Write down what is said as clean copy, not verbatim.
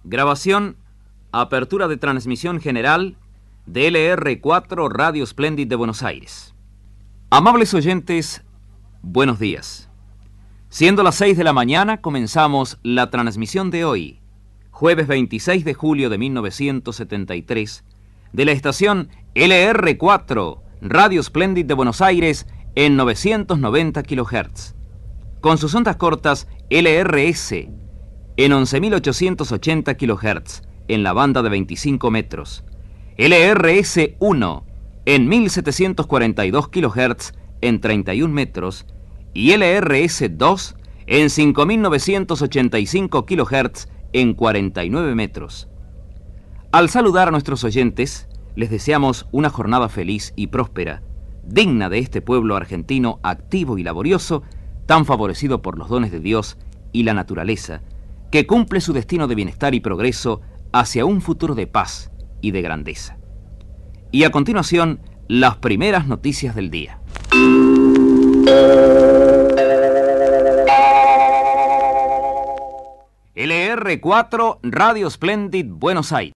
Grabación, apertura de transmisión general de LR4 Radio Splendid de Buenos Aires. Amables oyentes, buenos días. Siendo las 6 de la mañana, comenzamos la transmisión de hoy, jueves 26 de julio de 1973, de la estación LR4 Radio Splendid de Buenos Aires en 990 kHz, con sus ondas cortas LRS en 11.880 kHz en la banda de 25 metros, LRS-1 en 1.742 kHz en 31 metros y LRS-2 en 5.985 kHz en 49 metros. Al saludar a nuestros oyentes, les deseamos una jornada feliz y próspera, digna de este pueblo argentino activo y laborioso, tan favorecido por los dones de Dios y la naturaleza, que cumple su destino de bienestar y progreso hacia un futuro de paz y de grandeza. Y a continuación, las primeras noticias del día. LR4 Radio Splendid Buenos Aires.